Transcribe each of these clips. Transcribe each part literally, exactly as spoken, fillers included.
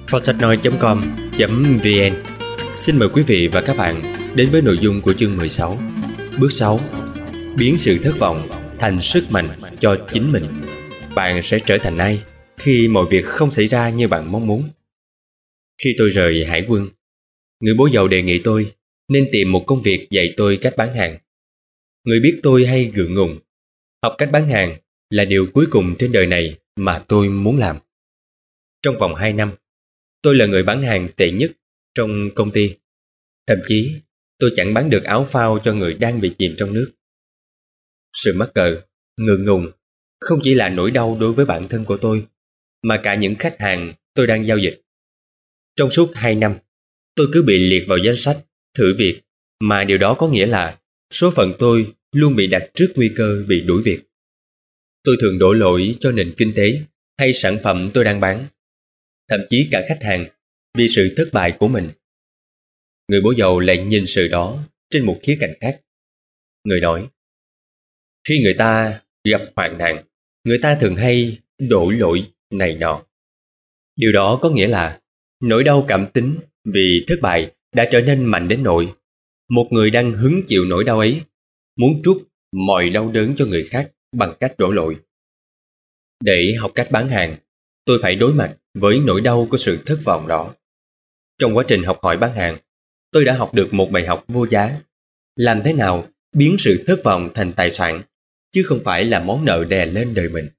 Phottechnoe chấm com chấm vn. Xin mời quý vị và các bạn đến với nội dung của chương mười sáu. Bước sáu. Biến sự thất vọng thành sức mạnh cho chính mình. Bạn sẽ trở thành ai khi mọi việc không xảy ra như bạn mong muốn? Khi tôi rời hải quân, người bố giàu đề nghị tôi nên tìm một công việc dạy tôi cách bán hàng. Người biết tôi hay gượng ngùng. Học cách bán hàng là điều cuối cùng trên đời này mà tôi muốn làm. Trong vòng hai năm, tôi là người bán hàng tệ nhất trong công ty. Thậm chí, tôi chẳng bán được áo phao cho người đang bị chìm trong nước. Sự mắc cỡ, ngượng ngùng không chỉ là nỗi đau đối với bản thân của tôi, mà cả những khách hàng tôi đang giao dịch. Trong suốt hai năm, tôi cứ bị liệt vào danh sách thử việc, mà điều đó có nghĩa là số phận tôi luôn bị đặt trước nguy cơ bị đuổi việc. Tôi thường đổ lỗi cho nền kinh tế hay sản phẩm tôi đang bán, thậm chí cả khách hàng, vì sự thất bại của mình. Người bố giàu lại nhìn sự đó trên một khía cạnh khác. Người nói, khi người ta gặp hoạn nạn, người ta thường hay đổ lỗi này nọ. Điều đó có nghĩa là nỗi đau cảm tính vì thất bại đã trở nên mạnh đến nỗi một người đang hứng chịu nỗi đau ấy muốn trút mọi đau đớn cho người khác bằng cách đổ lỗi. Để học cách bán hàng, tôi phải đối mặt với nỗi đau của sự thất vọng đó. Trong quá trình học hỏi bán hàng, tôi đã học được một bài học vô giá. Làm thế nào biến sự thất vọng thành tài sản, chứ không phải là món nợ đè lên đời mình.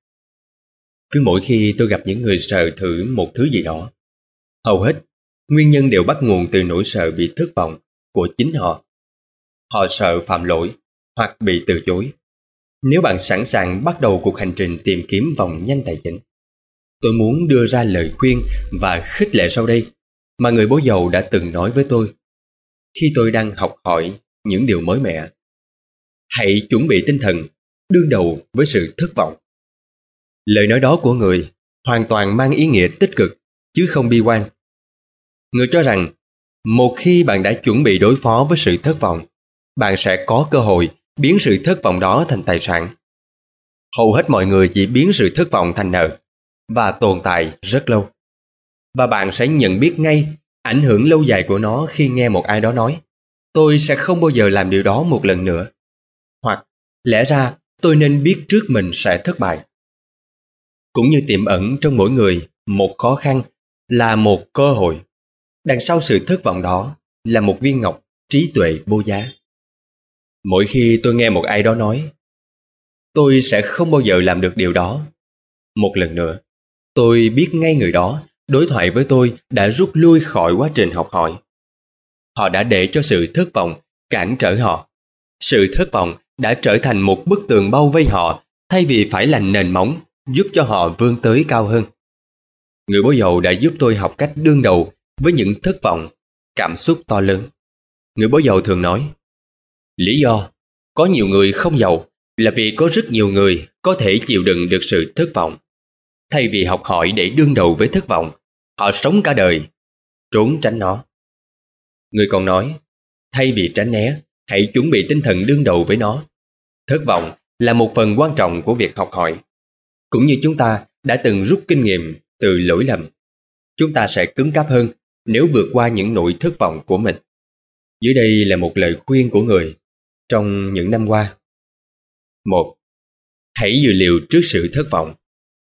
Cứ mỗi khi tôi gặp những người sợ thử một thứ gì đó, hầu hết nguyên nhân đều bắt nguồn từ nỗi sợ bị thất vọng của chính họ. Họ sợ phạm lỗi hoặc bị từ chối. Nếu bạn sẵn sàng bắt đầu cuộc hành trình tìm kiếm vòng nhanh tài chính, tôi muốn đưa ra lời khuyên và khích lệ sau đây mà người bố giàu đã từng nói với tôi khi tôi đang học hỏi những điều mới mẻ. Hãy chuẩn bị tinh thần đương đầu với sự thất vọng. Lời nói đó của người hoàn toàn mang ý nghĩa tích cực chứ không bi quan. Người cho rằng một khi bạn đã chuẩn bị đối phó với sự thất vọng, bạn sẽ có cơ hội biến sự thất vọng đó thành tài sản. Hầu hết mọi người chỉ biến sự thất vọng thành nợ và tồn tại rất lâu. Và bạn sẽ nhận biết ngay ảnh hưởng lâu dài của nó khi nghe một ai đó nói, tôi sẽ không bao giờ làm điều đó một lần nữa. Hoặc, lẽ ra tôi nên biết trước mình sẽ thất bại. Cũng như tiềm ẩn trong mỗi người một khó khăn là một cơ hội. Đằng sau sự thất vọng đó là một viên ngọc trí tuệ vô giá. Mỗi khi tôi nghe một ai đó nói, tôi sẽ không bao giờ làm được điều đó một lần nữa, tôi biết ngay người đó đối thoại với tôi đã rút lui khỏi quá trình học hỏi. Họ đã để cho sự thất vọng cản trở họ. Sự thất vọng đã trở thành một bức tường bao vây họ thay vì phải là nền móng giúp cho họ vươn tới cao hơn. Người bố giàu đã giúp tôi học cách đương đầu với những thất vọng, cảm xúc to lớn. Người bố giàu thường nói, lý do có nhiều người không giàu là vì có rất nhiều người có thể chịu đựng được sự thất vọng. Thay vì học hỏi để đương đầu với thất vọng, họ sống cả đời trốn tránh nó. Người còn nói, thay vì tránh né, hãy chuẩn bị tinh thần đương đầu với nó. Thất vọng là một phần quan trọng của việc học hỏi. Cũng như chúng ta đã từng rút kinh nghiệm từ lỗi lầm, chúng ta sẽ cứng cáp hơn nếu vượt qua những nỗi thất vọng của mình. Dưới đây là một lời khuyên của người trong những năm qua. Một. Hãy dự liệu trước sự thất vọng.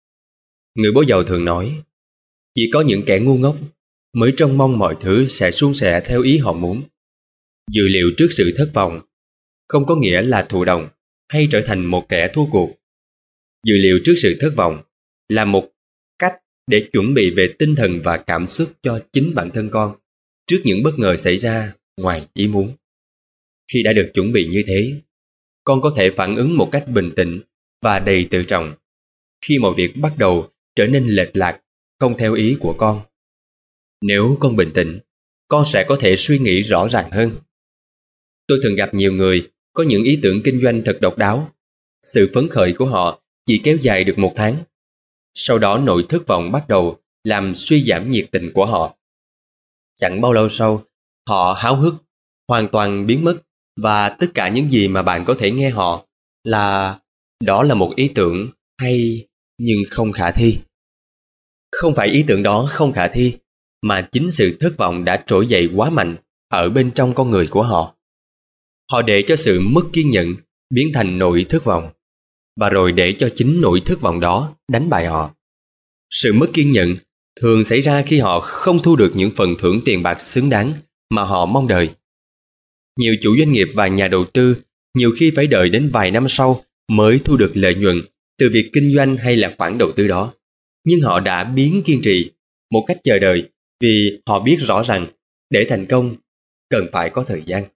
Người bố giàu thường nói, chỉ có những kẻ ngu ngốc mới trông mong mọi thứ sẽ suôn sẻ theo ý họ muốn. Dự liệu trước sự thất vọng không có nghĩa là thụ động hay trở thành một kẻ thua cuộc. Dự liệu trước sự thất vọng là một cách để chuẩn bị về tinh thần và cảm xúc cho chính bản thân con trước những bất ngờ xảy ra ngoài ý muốn. Khi đã được chuẩn bị như thế, con có thể phản ứng một cách bình tĩnh và đầy tự trọng khi mọi việc bắt đầu trở nên lệch lạc không theo ý của con. Nếu con bình tĩnh, con sẽ có thể suy nghĩ rõ ràng hơn. Tôi thường gặp nhiều người có những ý tưởng kinh doanh thật độc đáo. Sự phấn khởi của họ chỉ kéo dài được một tháng. Sau đó nỗi thất vọng bắt đầu làm suy giảm nhiệt tình của họ. Chẳng bao lâu sau, họ háo hức, hoàn toàn biến mất, và tất cả những gì mà bạn có thể nghe họ là đó là một ý tưởng hay nhưng không khả thi. Không phải ý tưởng đó không khả thi, mà chính sự thất vọng đã trỗi dậy quá mạnh ở bên trong con người của họ. Họ để cho sự mất kiên nhẫn biến thành nỗi thất vọng, và rồi để cho chính nỗi thất vọng đó đánh bại họ. Sự mất kiên nhẫn thường xảy ra khi họ không thu được những phần thưởng tiền bạc xứng đáng mà họ mong đợi. Nhiều chủ doanh nghiệp và nhà đầu tư nhiều khi phải đợi đến vài năm sau mới thu được lợi nhuận từ việc kinh doanh hay là khoản đầu tư đó. Nhưng họ đã biến kiên trì một cách chờ đợi, vì họ biết rõ rằng để thành công cần phải có thời gian.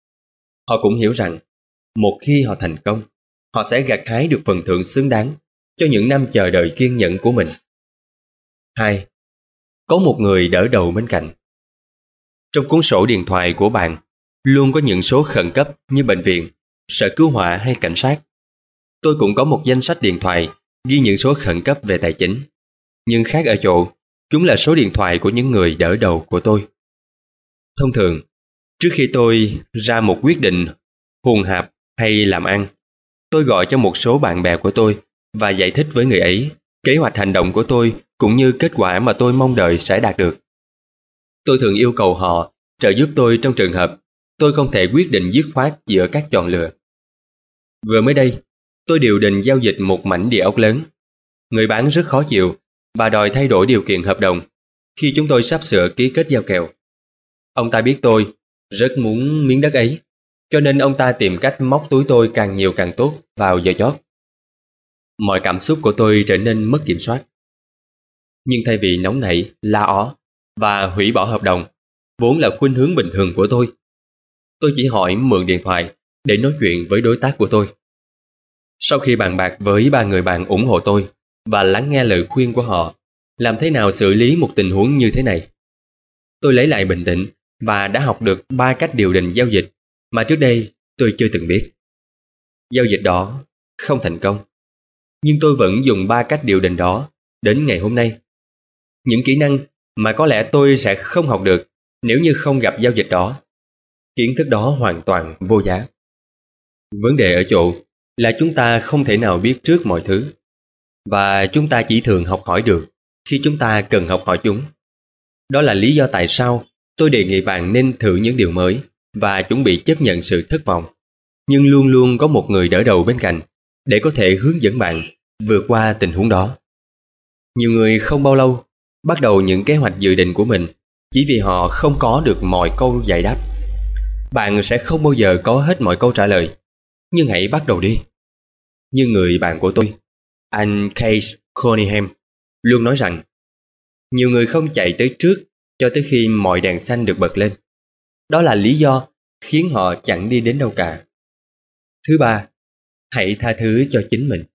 Họ cũng hiểu rằng một khi họ thành công, họ sẽ gặt hái được phần thưởng xứng đáng cho những năm chờ đợi kiên nhẫn của mình. Hai, có một người đỡ đầu bên cạnh. Trong cuốn sổ điện thoại của bạn luôn có những số khẩn cấp như bệnh viện, sở cứu hỏa hay cảnh sát. Tôi cũng có một danh sách điện thoại ghi những số khẩn cấp về tài chính, nhưng khác ở chỗ chúng là số điện thoại của những người đỡ đầu của tôi. Thông thường, trước khi tôi ra một quyết định hùn hạp hay làm ăn, tôi gọi cho một số bạn bè của tôi và giải thích với người ấy kế hoạch hành động của tôi cũng như kết quả mà tôi mong đợi sẽ đạt được. Tôi thường yêu cầu họ trợ giúp tôi trong trường hợp tôi không thể quyết định dứt khoát giữa các chọn lựa. Vừa mới đây, tôi điều định giao dịch một mảnh địa ốc lớn. Người bán rất khó chịu và đòi thay đổi điều kiện hợp đồng khi chúng tôi sắp sửa ký kết giao kèo. Ông ta biết tôi rất muốn miếng đất ấy, cho nên ông ta tìm cách móc túi tôi càng nhiều càng tốt vào giờ chót. Mọi cảm xúc của tôi trở nên mất kiểm soát. Nhưng thay vì nóng nảy, la ó và hủy bỏ hợp đồng, vốn là khuynh hướng bình thường của tôi, tôi chỉ hỏi mượn điện thoại để nói chuyện với đối tác của tôi. Sau khi bàn bạc với ba người bạn ủng hộ tôi và lắng nghe lời khuyên của họ làm thế nào xử lý một tình huống như thế này, tôi lấy lại bình tĩnh và đã học được ba cách điều đình giao dịch mà trước đây tôi chưa từng biết. Giao dịch đó không thành công, nhưng tôi vẫn dùng ba cách điều đình đó đến ngày hôm nay. Những kỹ năng mà có lẽ tôi sẽ không học được nếu như không gặp giao dịch đó. Kiến thức đó hoàn toàn vô giá. Vấn đề ở chỗ là chúng ta không thể nào biết trước mọi thứ, và chúng ta chỉ thường học hỏi được khi chúng ta cần học hỏi chúng. Đó là lý do tại sao tôi đề nghị bạn nên thử những điều mới và chuẩn bị chấp nhận sự thất vọng, nhưng luôn luôn có một người đỡ đầu bên cạnh để có thể hướng dẫn bạn vượt qua tình huống đó. Nhiều người không bao lâu bắt đầu những kế hoạch dự định của mình chỉ vì họ không có được mọi câu giải đáp. Bạn sẽ không bao giờ có hết mọi câu trả lời, nhưng hãy bắt đầu đi. Như người bạn của tôi, anh Case Cunningham, luôn nói rằng nhiều người không chạy tới trước cho tới khi mọi đèn xanh được bật lên. Đó là lý do khiến họ chẳng đi đến đâu cả. Thứ ba, hãy tha thứ cho chính mình.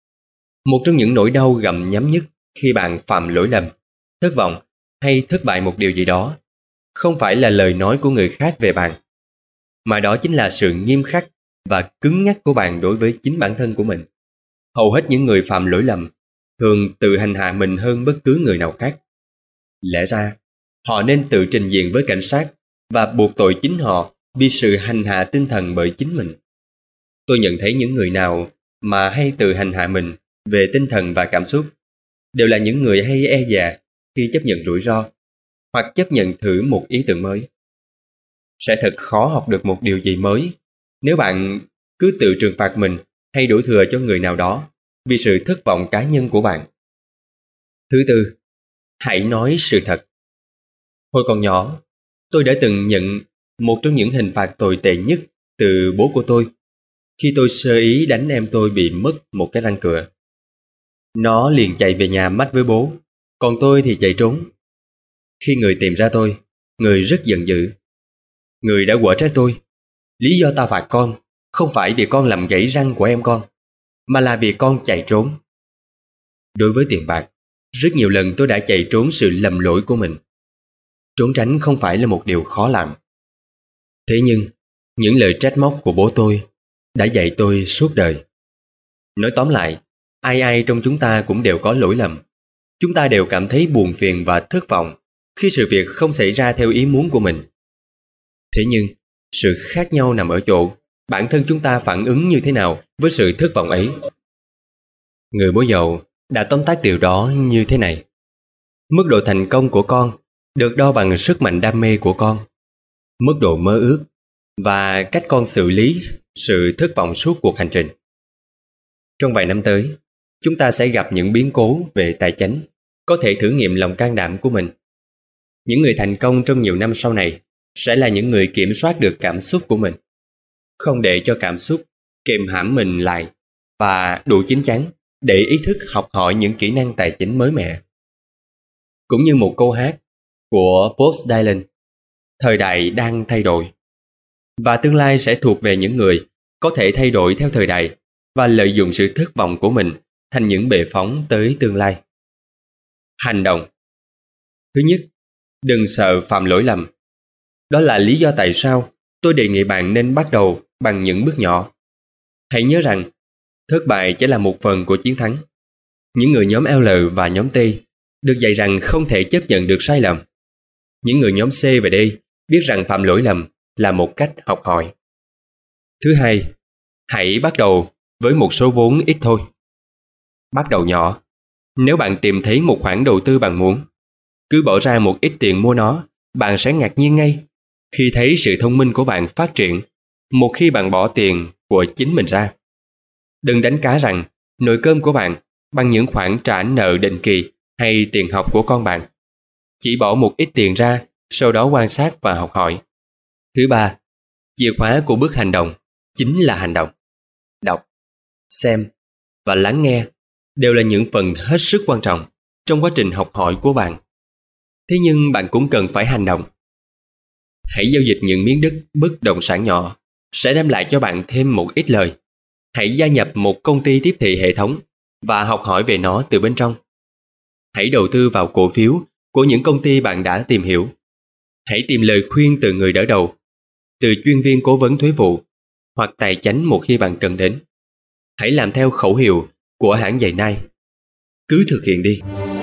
Một trong những nỗi đau gặm nhấm nhất khi bạn phạm lỗi lầm, thất vọng hay thất bại một điều gì đó không phải là lời nói của người khác về bạn, mà đó chính là sự nghiêm khắc và cứng nhắc của bạn đối với chính bản thân của mình. Hầu hết những người phạm lỗi lầm thường tự hành hạ mình hơn bất cứ người nào khác. Lẽ ra, họ nên tự trình diện với cảnh sát và buộc tội chính họ vì sự hành hạ tinh thần bởi chính mình. Tôi nhận thấy những người nào mà hay tự hành hạ mình về tinh thần và cảm xúc đều là những người hay e dè khi chấp nhận rủi ro hoặc chấp nhận thử một ý tưởng mới. Sẽ thật khó học được một điều gì mới nếu bạn cứ tự trừng phạt mình hay đổ thừa cho người nào đó vì sự thất vọng cá nhân của bạn. Thứ tư, hãy nói sự thật. Hồi còn nhỏ, tôi đã từng nhận một trong những hình phạt tồi tệ nhất từ bố của tôi khi tôi sơ ý đánh em tôi bị mất một cái răng cửa. Nó liền chạy về nhà mách với bố, còn tôi thì chạy trốn. Khi người tìm ra tôi, người rất giận dữ. Người đã quở trách tôi. Lý do ta phạt con không phải vì con làm gãy răng của em con, mà là vì con chạy trốn. Đối với tiền bạc, rất nhiều lần tôi đã chạy trốn sự lầm lỗi của mình. Trốn tránh không phải là một điều khó làm. Thế nhưng, những lời trách móc của bố tôi đã dạy tôi suốt đời. Nói tóm lại, ai ai trong chúng ta cũng đều có lỗi lầm. Chúng ta đều cảm thấy buồn phiền và thất vọng khi sự việc không xảy ra theo ý muốn của mình. Thế nhưng, sự khác nhau nằm ở chỗ bản thân chúng ta phản ứng như thế nào với sự thất vọng ấy. Người bố giàu đã tóm tắt điều đó như thế này: mức độ thành công của con được đo bằng sức mạnh đam mê của con, mức độ mơ ước và cách con xử lý sự thất vọng suốt cuộc hành trình. Trong vài năm tới, chúng ta sẽ gặp những biến cố về tài chính có thể thử nghiệm lòng can đảm của mình. Những người thành công trong nhiều năm sau này sẽ là những người kiểm soát được cảm xúc của mình, không để cho cảm xúc kìm hãm mình lại, và đủ chín chắn để ý thức học hỏi những kỹ năng tài chính mới mẻ. Cũng như một câu hát của Bob Dylan, thời đại đang thay đổi, và tương lai sẽ thuộc về những người có thể thay đổi theo thời đại và lợi dụng sự thất vọng của mình thành những bệ phóng tới tương lai. Hành động. Thứ nhất, đừng sợ phạm lỗi lầm. Đó là lý do tại sao tôi đề nghị bạn nên bắt đầu bằng những bước nhỏ. Hãy nhớ rằng, thất bại chỉ là một phần của chiến thắng. Những người nhóm L và nhóm T được dạy rằng không thể chấp nhận được sai lầm. Những người nhóm C và D biết rằng phạm lỗi lầm là một cách học hỏi. Thứ hai, hãy bắt đầu với một số vốn ít thôi. Bắt đầu nhỏ. Nếu bạn tìm thấy một khoản đầu tư bạn muốn, cứ bỏ ra một ít tiền mua nó, bạn sẽ ngạc nhiên ngay khi thấy sự thông minh của bạn phát triển một khi bạn bỏ tiền của chính mình ra. Đừng đánh cá rằng nồi cơm của bạn bằng những khoản trả nợ định kỳ hay tiền học của con bạn. Chỉ bỏ một ít tiền ra, sau đó quan sát và học hỏi. Thứ ba, chìa khóa của bước hành động chính là hành động. Đọc, xem và lắng nghe đều là những phần hết sức quan trọng trong quá trình học hỏi của bạn. Thế nhưng bạn cũng cần phải hành động. Hãy giao dịch những miếng đất bất động sản nhỏ sẽ đem lại cho bạn thêm một ít lời. Hãy gia nhập một công ty tiếp thị hệ thống và học hỏi về nó từ bên trong. Hãy đầu tư vào cổ phiếu của những công ty bạn đã tìm hiểu. Hãy tìm lời khuyên từ người đỡ đầu, từ chuyên viên cố vấn thuế vụ hoặc tài chánh một khi bạn cần đến. Hãy làm theo khẩu hiệu của hãng giày Nike. Cứ thực hiện đi.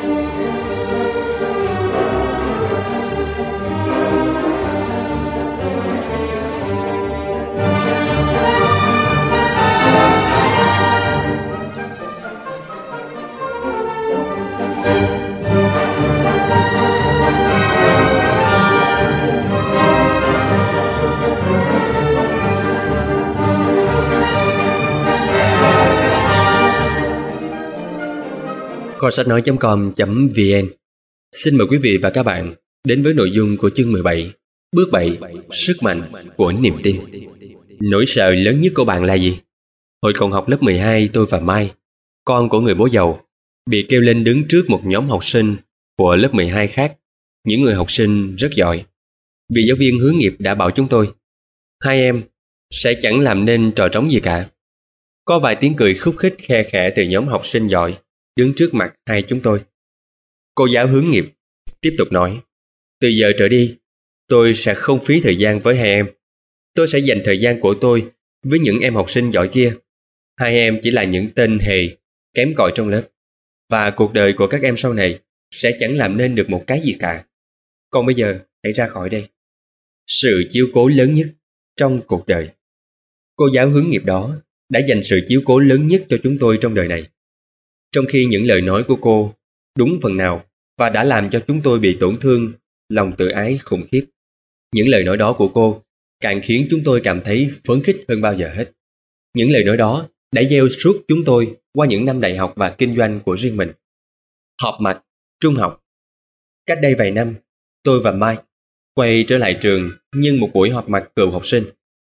Kho sách nói chấm com chấm vn xin mời quý vị và các bạn đến với nội dung của chương mười bảy, bước bảy, sức mạnh của niềm tin. Nỗi sợ lớn nhất của bạn là gì? Hồi còn học lớp mười hai, tôi và Mai, con của người bố giàu, bị kêu lên đứng trước một nhóm học sinh của lớp mười hai khác, những người học sinh rất giỏi. Vị giáo viên hướng nghiệp đã bảo chúng tôi, hai em sẽ chẳng làm nên trò trống gì cả. Có vài tiếng cười khúc khích khe khẽ từ nhóm học sinh giỏi đứng trước mặt hai chúng tôi. Cô giáo hướng nghiệp tiếp tục nói, từ giờ trở đi, tôi sẽ không phí thời gian với hai em. Tôi sẽ dành thời gian của tôi với những em học sinh giỏi kia. Hai em chỉ là những tên hề, kém cỏi trong lớp. Và cuộc đời của các em sau này sẽ chẳng làm nên được một cái gì cả. Còn bây giờ, hãy ra khỏi đây. Sự chiếu cố lớn nhất trong cuộc đời. Cô giáo hướng nghiệp đó đã dành sự chiếu cố lớn nhất cho chúng tôi trong đời này. Trong khi những lời nói của cô đúng phần nào và đã làm cho chúng tôi bị tổn thương lòng tự ái khủng khiếp. Những lời nói đó của cô càng khiến chúng tôi cảm thấy phấn khích hơn bao giờ hết. Những lời nói đó đã gieo suốt chúng tôi qua những năm đại học và kinh doanh của riêng mình. Họp mặt, trung học. Cách đây vài năm, tôi và Mike quay trở lại trường nhân một buổi họp mặt cựu học sinh.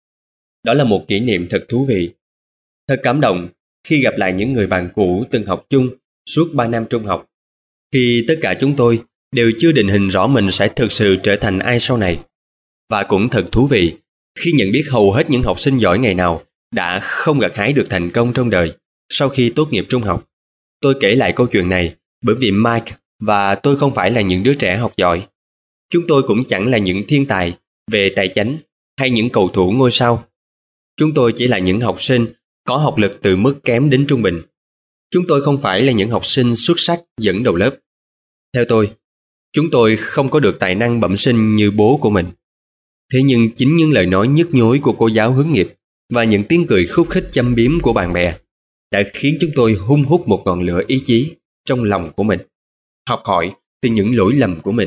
Đó là một kỷ niệm thật thú vị. Thật cảm động khi gặp lại những người bạn cũ từng học chung suốt ba năm trung học. Khi tất cả chúng tôi đều chưa định hình rõ mình sẽ thực sự trở thành ai sau này. Và cũng thật thú vị khi nhận biết hầu hết những học sinh giỏi ngày nào đã không gặt hái được thành công trong đời sau khi tốt nghiệp trung học. Tôi kể lại câu chuyện này bởi vì Mike và tôi không phải là những đứa trẻ học giỏi. Chúng tôi cũng chẳng là những thiên tài về tài chánh hay những cầu thủ ngôi sao. Chúng tôi chỉ là những học sinh có học lực từ mức kém đến trung bình. Chúng tôi không phải là những học sinh xuất sắc dẫn đầu lớp. Theo tôi, chúng tôi không có được tài năng bẩm sinh như bố của mình. Thế nhưng chính những lời nói nhức nhối của cô giáo hướng nghiệp và những tiếng cười khúc khích châm biếm của bạn bè đã khiến chúng tôi hun hút một ngọn lửa ý chí trong lòng của mình, học hỏi từ những lỗi lầm của mình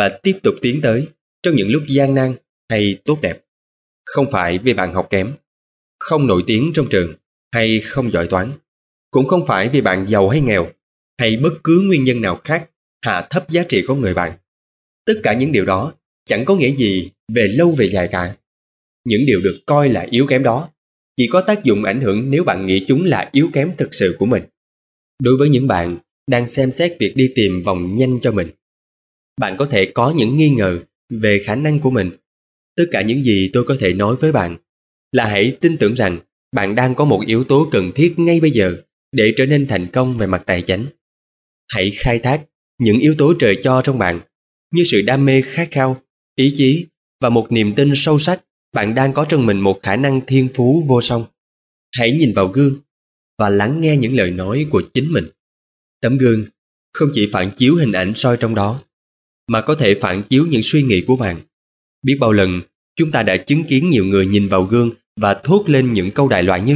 và tiếp tục tiến tới trong những lúc gian nan hay tốt đẹp. Không phải vì bạn học kém, không nổi tiếng trong trường hay không giỏi toán, cũng không phải vì bạn giàu hay nghèo, hay bất cứ nguyên nhân nào khác hạ thấp giá trị của người bạn. Tất cả những điều đó chẳng có nghĩa gì về lâu về dài cả. Những điều được coi là yếu kém đó chỉ có tác dụng ảnh hưởng nếu bạn nghĩ chúng là yếu kém thực sự của mình. Đối với những bạn đang xem xét việc đi tìm vòng nhanh cho mình, bạn có thể có những nghi ngờ về khả năng của mình. Tất cả những gì tôi có thể nói với bạn là hãy tin tưởng rằng bạn đang có một yếu tố cần thiết ngay bây giờ để trở nên thành công về mặt tài chính. Hãy khai thác những yếu tố trời cho trong bạn, như sự đam mê khát khao, ý chí và một niềm tin sâu sắc bạn đang có trong mình một khả năng thiên phú vô song. Hãy nhìn vào gương và lắng nghe những lời nói của chính mình. Tấm gương không chỉ phản chiếu hình ảnh soi trong đó, mà có thể phản chiếu những suy nghĩ của bạn. Biết bao lần chúng ta đã chứng kiến nhiều người nhìn vào gương và thốt lên những câu đại loại như: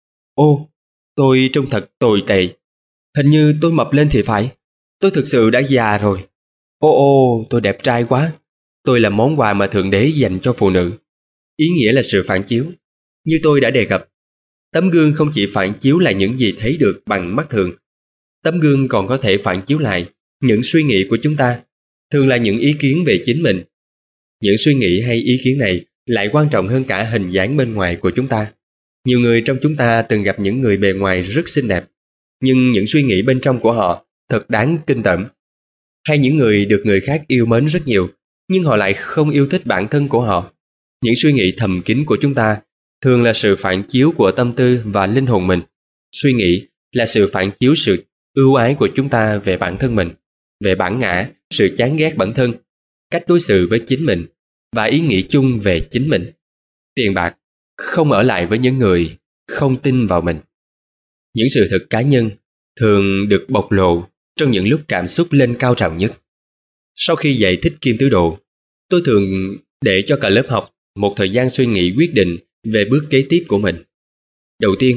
Ô, tôi trông thật tồi tệ. Hình như tôi mập lên thì phải. Tôi thực sự đã già rồi. Ô ô, tôi đẹp trai quá. Tôi là món quà mà Thượng Đế dành cho phụ nữ. Ý nghĩa là sự phản chiếu. Như tôi đã đề cập, tấm gương không chỉ phản chiếu lại những gì thấy được bằng mắt thường. Tấm gương còn có thể phản chiếu lại những suy nghĩ của chúng ta, thường là những ý kiến về chính mình. Những suy nghĩ hay ý kiến này lại quan trọng hơn cả hình dáng bên ngoài của chúng ta. Nhiều người trong chúng ta từng gặp những người bề ngoài rất xinh đẹp, nhưng những suy nghĩ bên trong của họ thật đáng kinh tởm. Hay những người được người khác yêu mến rất nhiều, nhưng họ lại không yêu thích bản thân của họ. Những suy nghĩ thầm kín của chúng ta thường là sự phản chiếu của tâm tư và linh hồn mình. Suy nghĩ là sự phản chiếu sự ưu ái của chúng ta về bản thân mình, về bản ngã, sự chán ghét bản thân, cách đối xử với chính mình và ý nghĩ chung về chính mình. Tiền bạc không ở lại với những người không tin vào mình. Những sự thật cá nhân thường được bộc lộ trong những lúc cảm xúc lên cao trào nhất. Sau khi dạy thích kim tứ độ, tôi thường để cho cả lớp học một thời gian suy nghĩ quyết định về bước kế tiếp của mình. Đầu tiên,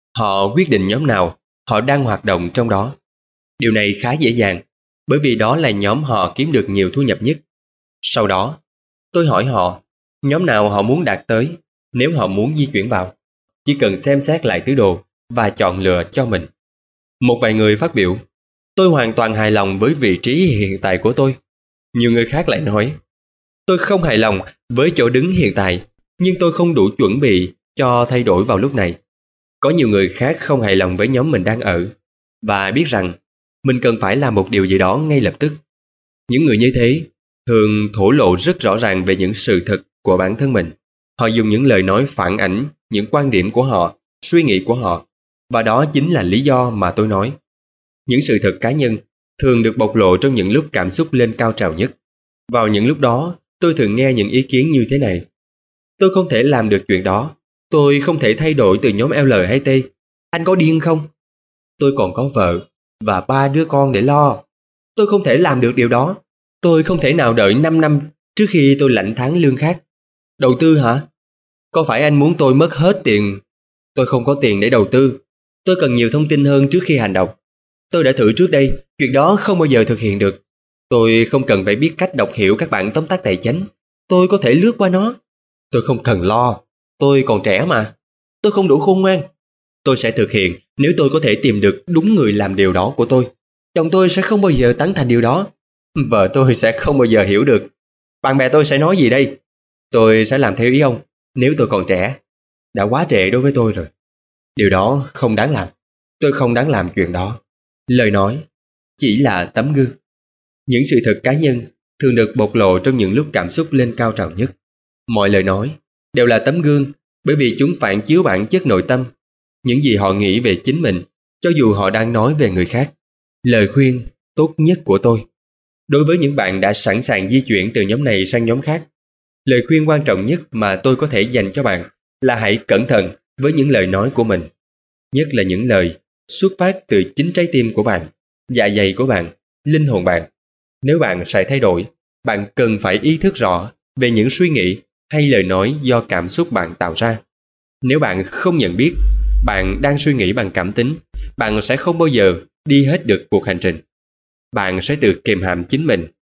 họ quyết định nhóm nào họ đang hoạt động trong đó. Điều này khá dễ dàng, bởi vì đó là nhóm họ kiếm được nhiều thu nhập nhất. Sau đó, tôi hỏi họ nhóm nào họ muốn đạt tới nếu họ muốn di chuyển vào. Chỉ cần xem xét lại tứ đồ và chọn lựa cho mình. Một vài người phát biểu, tôi hoàn toàn hài lòng với vị trí hiện tại của tôi. Nhiều người khác lại nói, tôi không hài lòng với chỗ đứng hiện tại, nhưng tôi không đủ chuẩn bị cho thay đổi vào lúc này. Có nhiều người khác không hài lòng với nhóm mình đang ở và biết rằng mình cần phải làm một điều gì đó ngay lập tức. Những người như thế thường thổ lộ rất rõ ràng về những sự thật của bản thân mình. Họ dùng những lời nói phản ảnh những quan điểm của họ, suy nghĩ của họ, và đó chính là lý do mà tôi nói. Những sự thật cá nhân thường được bộc lộ trong những lúc cảm xúc lên cao trào nhất. Vào những lúc đó, tôi thường nghe những ý kiến như thế này: tôi không thể làm được chuyện đó. Tôi không thể thay đổi từ nhóm L hay T. Anh có điên không? Tôi còn có vợ và ba đứa con để lo. Tôi không thể làm được điều đó. Tôi không thể nào đợi năm năm trước khi tôi lãnh tháng lương khác. Đầu tư hả? Có phải anh muốn tôi mất hết tiền? Tôi không có tiền để đầu tư. Tôi cần nhiều thông tin hơn trước khi hành động. Tôi đã thử trước đây, chuyện đó không bao giờ thực hiện được. Tôi không cần phải biết cách đọc hiểu các bản tóm tắt tài chính. Tôi có thể lướt qua nó. Tôi không cần lo. Tôi còn trẻ mà. Tôi không đủ khôn ngoan. Tôi sẽ thực hiện nếu tôi có thể tìm được đúng người làm điều đó của tôi. Chồng tôi sẽ không bao giờ tán thành điều đó. Vợ tôi sẽ không bao giờ hiểu được. Bạn bè tôi sẽ nói gì đây? Tôi sẽ làm theo ý ông nếu tôi còn trẻ. Đã quá trễ đối với tôi rồi. Điều đó không đáng làm. Tôi không đáng làm chuyện đó. Lời nói chỉ là tấm gương. Những sự thật cá nhân thường được bộc lộ trong những lúc cảm xúc lên cao trào nhất. Mọi lời nói đều là tấm gương bởi vì chúng phản chiếu bản chất nội tâm, những gì họ nghĩ về chính mình, cho dù họ đang nói về người khác. Lời khuyên tốt nhất của tôi đối với những bạn đã sẵn sàng di chuyển từ nhóm này sang nhóm khác, lời khuyên quan trọng nhất mà tôi có thể dành cho bạn là hãy cẩn thận với những lời nói của mình, nhất là những lời xuất phát từ chính trái tim của bạn, dạ dày của bạn, linh hồn bạn. Nếu bạn sẽ thay đổi, bạn cần phải ý thức rõ về những suy nghĩ hay lời nói do cảm xúc bạn tạo ra. Nếu bạn không nhận biết bạn đang suy nghĩ bằng cảm tính, bạn sẽ không bao giờ đi hết được cuộc hành trình. Bạn sẽ tự kiềm hãm chính mình.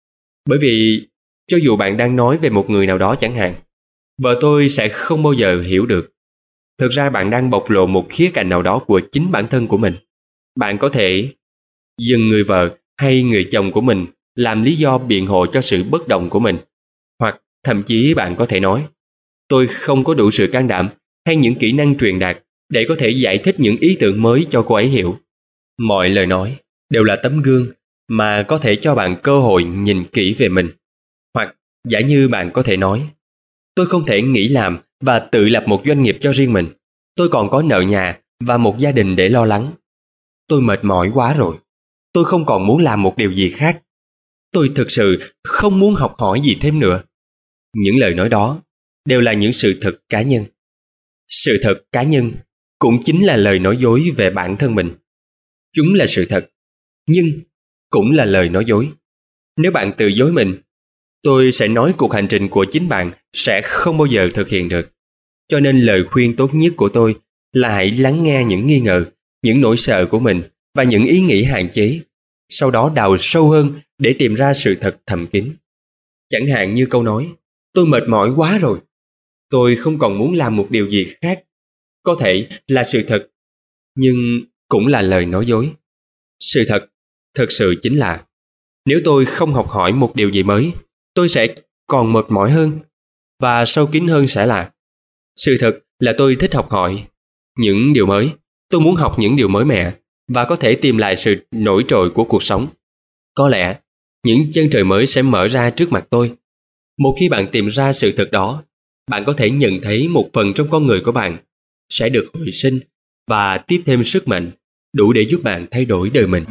Bởi vì cho dù bạn đang nói về một người nào đó chẳng hạn, vợ tôi sẽ không bao giờ hiểu được. Thực ra bạn đang bộc lộ một khía cạnh nào đó của chính bản thân của mình. Bạn có thể dừng người vợ hay người chồng của mình làm lý do biện hộ cho sự bất đồng của mình. Hoặc thậm chí bạn có thể nói, tôi không có đủ sự can đảm hay những kỹ năng truyền đạt để có thể giải thích những ý tưởng mới cho cô ấy hiểu. Mọi lời nói đều là tấm gương mà có thể cho bạn cơ hội nhìn kỹ về mình. Hoặc giả như bạn có thể nói, tôi không thể nghỉ làm và tự lập một doanh nghiệp cho riêng mình. Tôi còn có nợ nhà và một gia đình để lo lắng. Tôi mệt mỏi quá rồi. Tôi không còn muốn làm một điều gì khác. Tôi thực sự không muốn học hỏi gì thêm nữa. Những lời nói đó đều là những sự thật cá nhân. Sự thật cá nhân cũng chính là lời nói dối về bản thân mình. Chúng là sự thật, nhưng cũng là lời nói dối. Nếu bạn tự dối mình, tôi sẽ nói cuộc hành trình của chính bạn sẽ không bao giờ thực hiện được. Cho nên lời khuyên tốt nhất của tôi là hãy lắng nghe những nghi ngờ, những nỗi sợ của mình và những ý nghĩ hạn chế. Sau đó đào sâu hơn để tìm ra sự thật thầm kín. Chẳng hạn như câu nói, tôi mệt mỏi quá rồi. Tôi không còn muốn làm một điều gì khác. Có thể là sự thật, nhưng cũng là lời nói dối. Sự thật thực sự chính là, nếu tôi không học hỏi một điều gì mới, tôi sẽ còn mệt mỏi hơn. Và sâu kín hơn sẽ là, sự thật là tôi thích học hỏi những điều mới. Tôi muốn học những điều mới mẻ và có thể tìm lại sự nổi trội của cuộc sống. Có lẽ những chân trời mới sẽ mở ra trước mặt tôi. Một khi bạn tìm ra sự thật đó, bạn có thể nhận thấy một phần trong con người của bạn sẽ được hồi sinh và tiếp thêm sức mạnh đủ để giúp bạn thay đổi đời mình.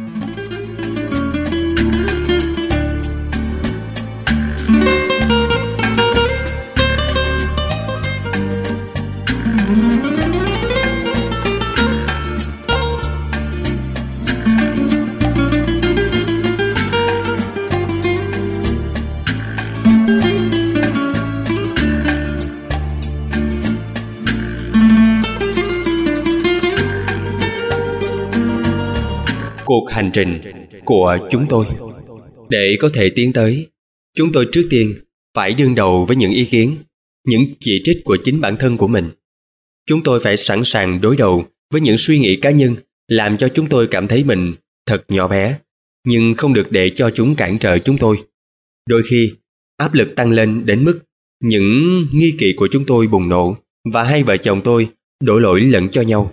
Cuộc hành trình của chúng tôi. Để có thể tiến tới, chúng tôi trước tiên phải đương đầu với những ý kiến, những chỉ trích của chính bản thân của mình. Chúng tôi phải sẵn sàng đối đầu với những suy nghĩ cá nhân làm cho chúng tôi cảm thấy mình thật nhỏ bé, nhưng không được để cho chúng cản trở chúng tôi. Đôi khi, áp lực tăng lên đến mức những nghi kỵ của chúng tôi bùng nổ và hai vợ chồng tôi đổ lỗi lẫn cho nhau.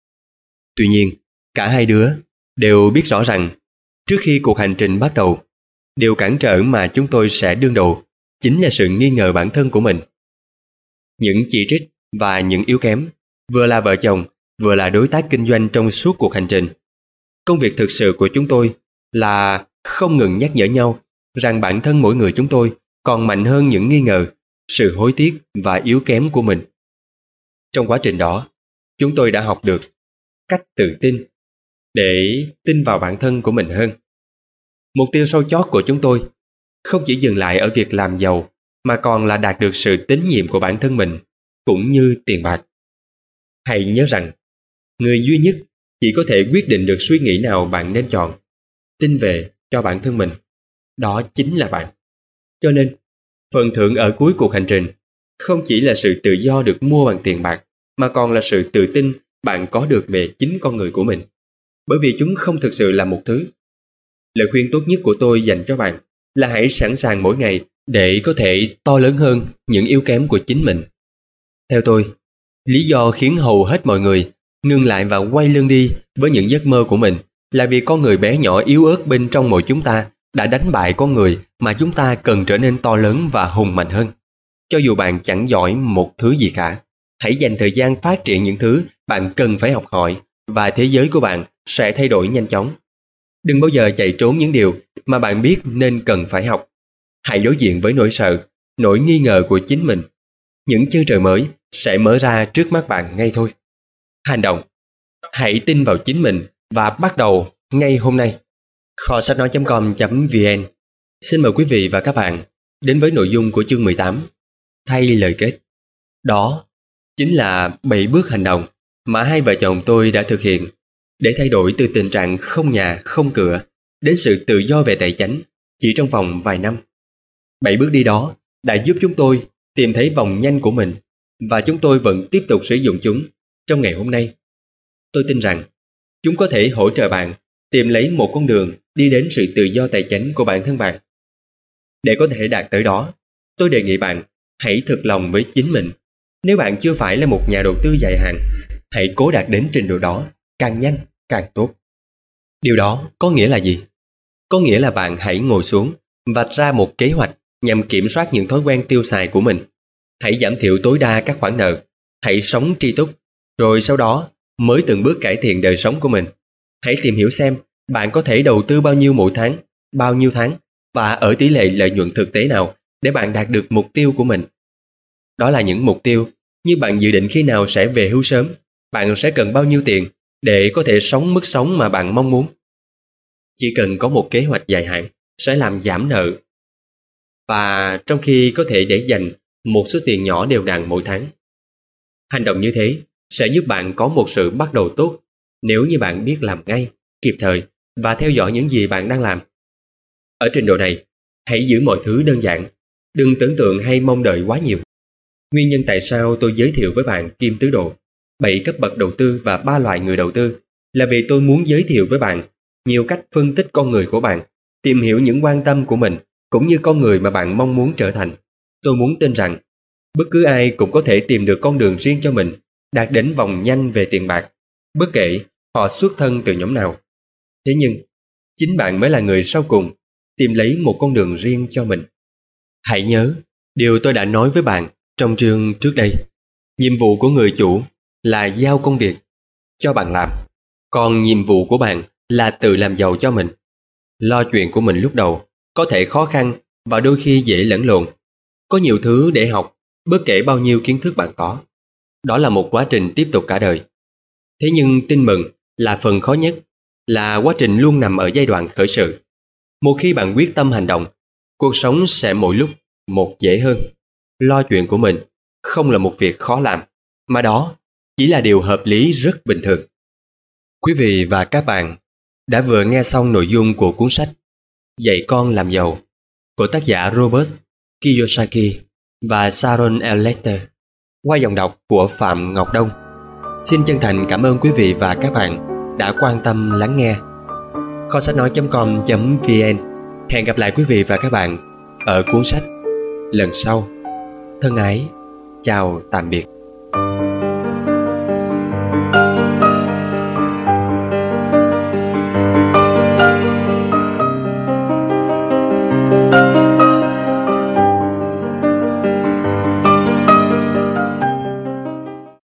Tuy nhiên, cả hai đứa đều biết rõ rằng trước khi cuộc hành trình bắt đầu, điều cản trở mà chúng tôi sẽ đương đầu chính là sự nghi ngờ bản thân của mình. Những chỉ trích và những yếu kém, vừa là vợ chồng, vừa là đối tác kinh doanh trong suốt cuộc hành trình. Công việc thực sự của chúng tôi là không ngừng nhắc nhở nhau rằng bản thân mỗi người chúng tôi còn mạnh hơn những nghi ngờ, sự hối tiếc và yếu kém của mình. Trong quá trình đó, chúng tôi đã học được cách tự tin, để tin vào bản thân của mình hơn. Mục tiêu sâu chót của chúng tôi không chỉ dừng lại ở việc làm giàu, mà còn là đạt được sự tín nhiệm của bản thân mình, cũng như tiền bạc. Hãy nhớ rằng, người duy nhất chỉ có thể quyết định được suy nghĩ nào bạn nên chọn, tin về cho bản thân mình, đó chính là bạn. Cho nên, phần thưởng ở cuối cuộc hành trình không chỉ là sự tự do được mua bằng tiền bạc, mà còn là sự tự tin bạn có được về chính con người của mình. Bởi vì chúng không thực sự là một thứ. Lời khuyên tốt nhất của tôi dành cho bạn là hãy sẵn sàng mỗi ngày để có thể to lớn hơn những yếu kém của chính mình. Theo tôi, lý do khiến hầu hết mọi người ngừng lại và quay lưng đi với những giấc mơ của mình là vì con người bé nhỏ yếu ớt bên trong mỗi chúng ta đã đánh bại con người mà chúng ta cần trở nên to lớn và hùng mạnh hơn. Cho dù bạn chẳng giỏi một thứ gì cả, hãy dành thời gian phát triển những thứ bạn cần phải học hỏi và thế giới của bạn sẽ thay đổi nhanh chóng. Đừng bao giờ chạy trốn những điều mà bạn biết nên cần phải học. Hãy đối diện với nỗi sợ, nỗi nghi ngờ của chính mình. Những chân trời mới sẽ mở ra trước mắt bạn ngay thôi. Hành động. Hãy tin vào chính mình và bắt đầu ngay hôm nay. kho sách nói chấm com chấm vn xin mời quý vị và các bạn đến với nội dung của chương mười tám. Thay lời kết. Đó chính là bảy bước hành động mà hai vợ chồng tôi đã thực hiện để thay đổi từ tình trạng không nhà, không cửa đến sự tự do về tài chính chỉ trong vòng vài năm. Bảy bước đi đó đã giúp chúng tôi tìm thấy vòng nhanh của mình và chúng tôi vẫn tiếp tục sử dụng chúng trong ngày hôm nay. Tôi tin rằng chúng có thể hỗ trợ bạn tìm lấy một con đường đi đến sự tự do tài chính của bản thân bạn. Để có thể đạt tới đó, tôi đề nghị bạn hãy thực lòng với chính mình. Nếu bạn chưa phải là một nhà đầu tư dài hạn, hãy cố đạt đến trình độ đó càng nhanh càng tốt. Điều đó có nghĩa là gì? Có nghĩa là bạn hãy ngồi xuống, vạch ra một kế hoạch nhằm kiểm soát những thói quen tiêu xài của mình. Hãy giảm thiểu tối đa các khoản nợ, hãy sống tri túc, rồi sau đó mới từng bước cải thiện đời sống của mình. Hãy tìm hiểu xem bạn có thể đầu tư bao nhiêu mỗi tháng, bao nhiêu tháng và ở tỷ lệ lợi nhuận thực tế nào để bạn đạt được mục tiêu của mình. Đó là những mục tiêu như bạn dự định khi nào sẽ về hưu sớm, bạn sẽ cần bao nhiêu tiền để có thể sống mức sống mà bạn mong muốn. Chỉ cần có một kế hoạch dài hạn sẽ làm giảm nợ, và trong khi có thể để dành một số tiền nhỏ đều đặn mỗi tháng. Hành động như thế sẽ giúp bạn có một sự bắt đầu tốt nếu như bạn biết làm ngay, kịp thời và theo dõi những gì bạn đang làm. Ở trình độ này, hãy giữ mọi thứ đơn giản, đừng tưởng tượng hay mong đợi quá nhiều. Nguyên nhân tại sao tôi giới thiệu với bạn Kim Tứ Độ, bảy cấp bậc đầu tư và ba loại người đầu tư là vì tôi muốn giới thiệu với bạn nhiều cách phân tích con người của bạn, tìm hiểu những quan tâm của mình cũng như con người mà bạn mong muốn trở thành. Tôi muốn tin rằng bất cứ ai cũng có thể tìm được con đường riêng cho mình, đạt đến vòng nhanh về tiền bạc, bất kể họ xuất thân từ nhóm nào. Thế nhưng, chính bạn mới là người sau cùng tìm lấy một con đường riêng cho mình. Hãy nhớ điều tôi đã nói với bạn trong chương trước đây. Nhiệm vụ của người chủ là giao công việc cho bạn làm, còn nhiệm vụ của bạn là tự làm giàu cho mình. Lo chuyện của mình lúc đầu có thể khó khăn và đôi khi dễ lẫn lộn. Có nhiều thứ để học, bất kể bao nhiêu kiến thức bạn có. Đó là một quá trình tiếp tục cả đời. Thế nhưng tin mừng là phần khó nhất, là quá trình luôn nằm ở giai đoạn khởi sự. Một khi bạn quyết tâm hành động, cuộc sống sẽ mỗi lúc một dễ hơn. Lo chuyện của mình không là một việc khó làm, mà đó chỉ là điều hợp lý rất bình thường. Quý vị và các bạn đã vừa nghe xong nội dung của cuốn sách Dạy con làm giàu của tác giả Robert Kiyosaki và Sharon L. Lester qua giọng đọc của Phạm Ngọc Đông. Xin chân thành cảm ơn quý vị và các bạn đã quan tâm lắng nghe. kho sách nói chấm com chấm vn. Hẹn gặp lại quý vị và các bạn ở cuốn sách lần sau. Thân ái, chào tạm biệt.